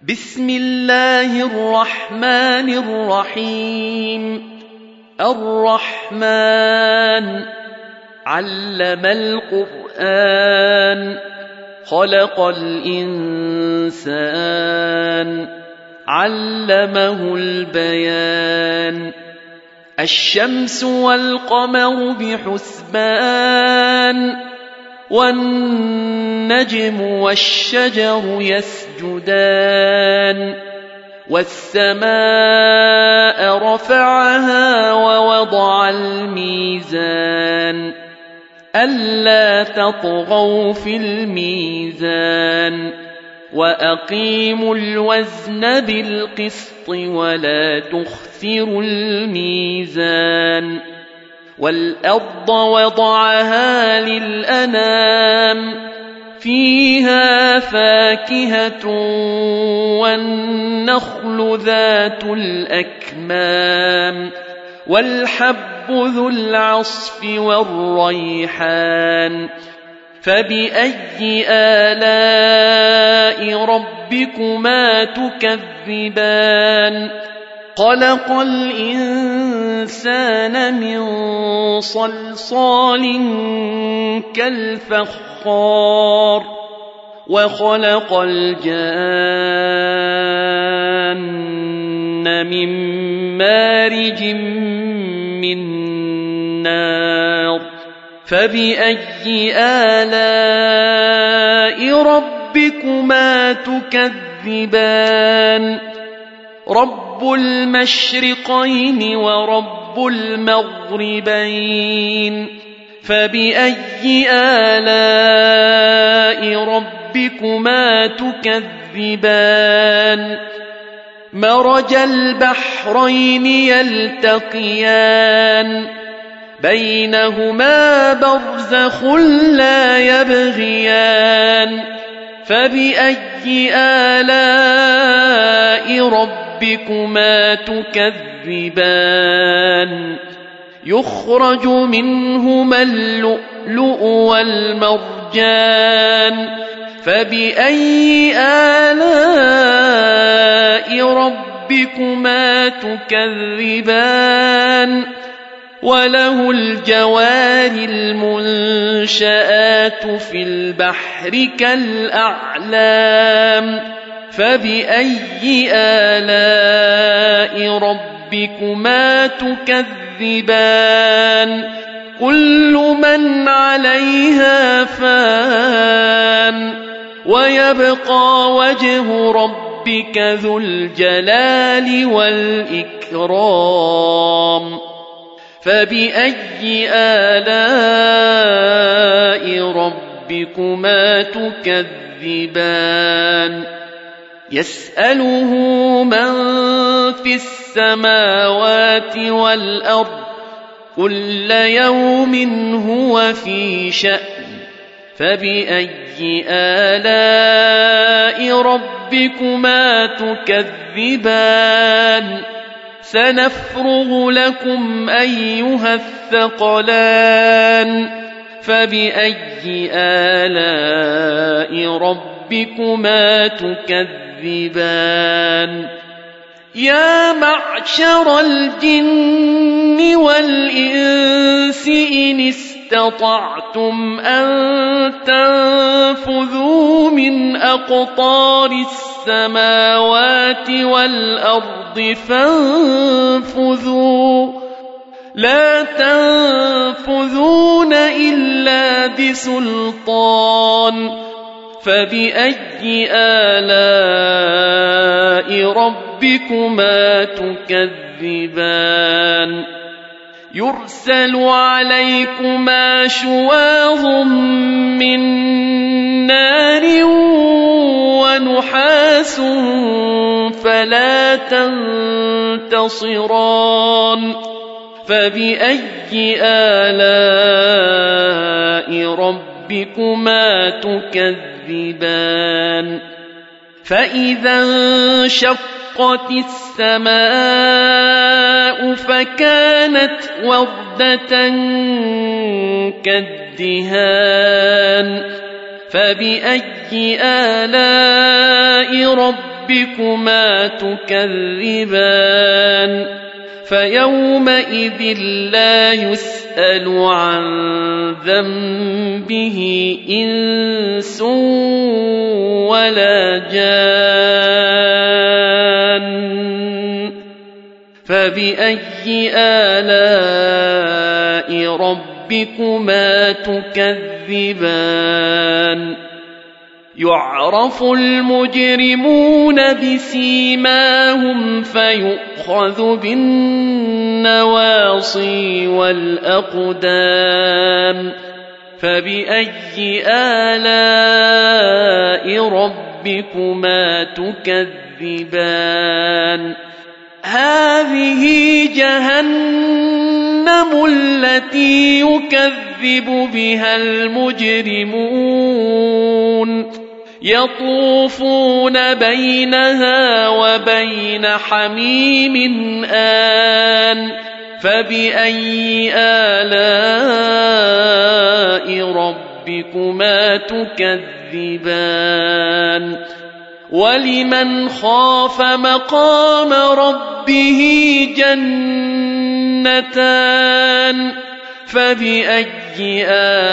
بسم الله الرحمن الرحيم. الرحمن علم القرآن خلق الإنسان علمه البيان. الشمس والقمر بحسبان والنجم والشجر يسجدان. والسماء رفعها ووضع الميزان ألا تطغوا في الميزان وأقيموا الوزن بالقسط ولا تخسروا الميزان. والأرض وضعها للأنام فيها فاكهة والنخل ذات الأكمام والحب ذو العصف والريحان. فبأي آلاء ربكما تكذبان؟ خلق الإنسان من صلصال كالفخار وخلق الجان من مارج من نار. فبأي آلاء ربكما تكذبان؟ رب المشرقين ورب المغربين. فبأي آلاء ربكما تكذبان؟ مرج البحرين يلتقيان بينهما برزخ لا يبغيان. فبأي آلاء ربكما تكذبان؟ يخرج منهما اللؤلؤ والمرجان. فبأي آلاء ربكما تكذبان؟ وله الجوار المنشآت في البحر كالأعلام. فبأي آلاء ربكما تكذبان؟ كل من عليها فان ويبقى وجه ربك ذو الجلال والإكرام. فبأي آلاء ربكما تكذبان؟ يسأله من في السماوات والأرض كل يوم هو في شأن. فبأي آلاء ربكما تكذبان؟ سنفرغ لكم أيها الثقلان. فبأي آلاء ربكما تكذبان؟ يا معشر الجن والإنس إن استطعتم أن تنفذوا من أقطار السماوات والأرض فانفذوا لا تنفذون إلا بسلطان. فبأي آلاء ربكما تكذبان؟ يرسل عليكما شواظ من نار ونحاس فلا تنتصران. فبأي آلاء ربكما تكذبان؟ فإذا انشقت السماء فكانت وردة كالدهان. فبأي آلاء ربكما ربكما تكذبان فيومئذ لا يسأل عن ذنبه إنس ولا جان فبأي آلاء ربكما تكذبان يعرف المجرمون بسيماهم فيؤخذ بالنواصي والأقدام فبأي آلاء ربكما تكذبان هذه جهنم التي يكذب بها المجرمون يطوفون بينها وبين حميم آن فبأي آلاء ربكما تكذبان ولمن خاف مقام ربه جنتان فبأي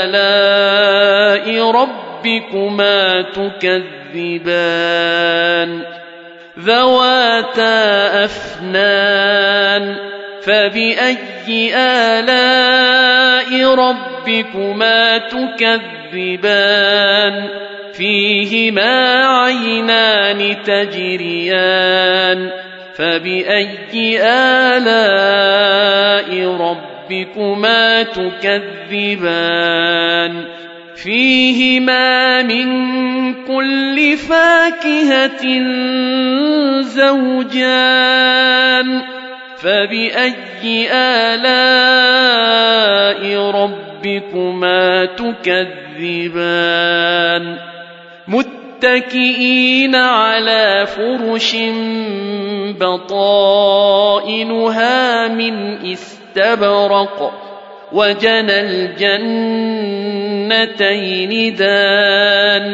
آلاء ربكما تكذبان ذواتا أفنان فبأي آلاء ربكما تكذبان فيهما عينان تجريان فبأي آلاء ربكما تكذبان فيهما من كل فاكهة زوجان فبأي آلاء ربكما تكذبان متكئين على فرش بطائنها من استبرق وجنى الجنتين دان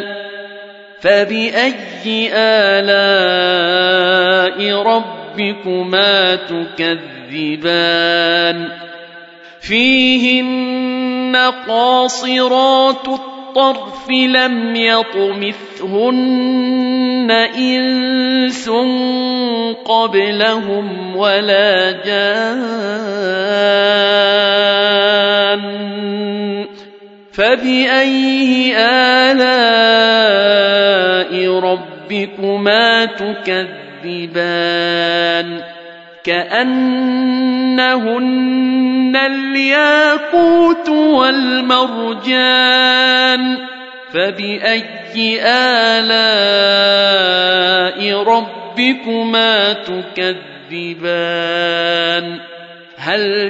فبأي آلاء ربكما تكذبان فيهن قاصرات الطرف لم يطمثهن إنس قبلهم ولا جان فبأي آلاء ربكما تكذبان كأنهن الياقوت والمرجان فبأي آلاء ربكما تكذبان هل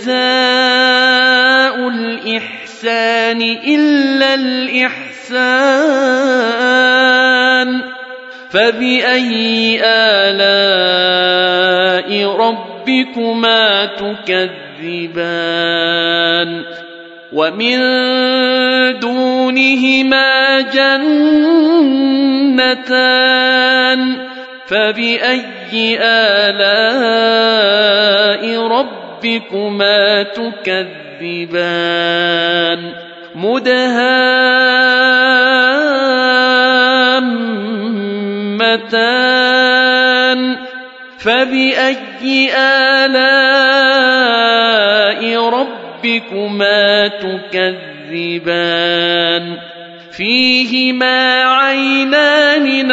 جزاء الإحسان إلا الإحسان فبأي آلاء ربكما تكذبان ومن دونهما جنتان فبأي آلاء ربكما تكذبان مدهامتان فبأي آلاء ربكما تكذبان فيهما عينان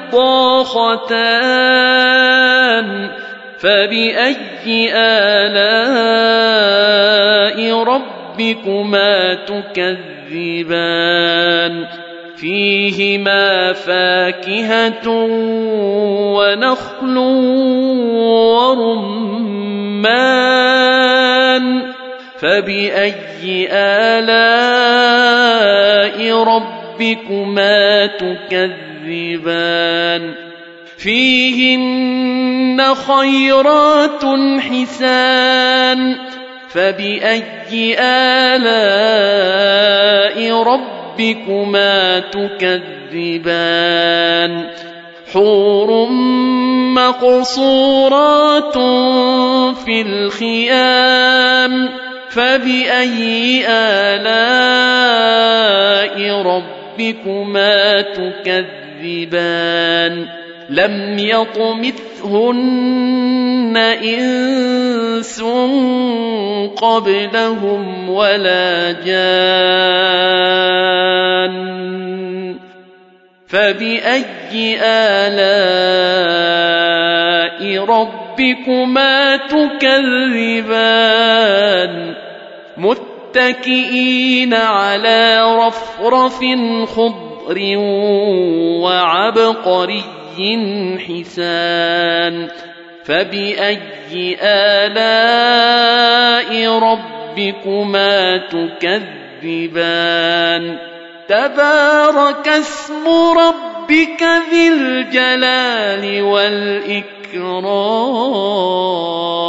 نضاختان فبأي آلاء ربكما تكذبان فيهما فاكهة ونخل ورمان فبأي آلاء ربكما تكذبان فيهن خيرات حسان فبأي آلاء ربكما تكذبان حور مقصورات في الخيام فبأي آلاء ربكما تكذبان لم يطمثهن إنس قبلهم ولا جان فبأي آلاء ربكما تكذبان متكئين على رفرف خضر وعبقري حسان فبأي آلاء ربكما تكذبان تبارك اسم ربك ذي الجلال والإكرام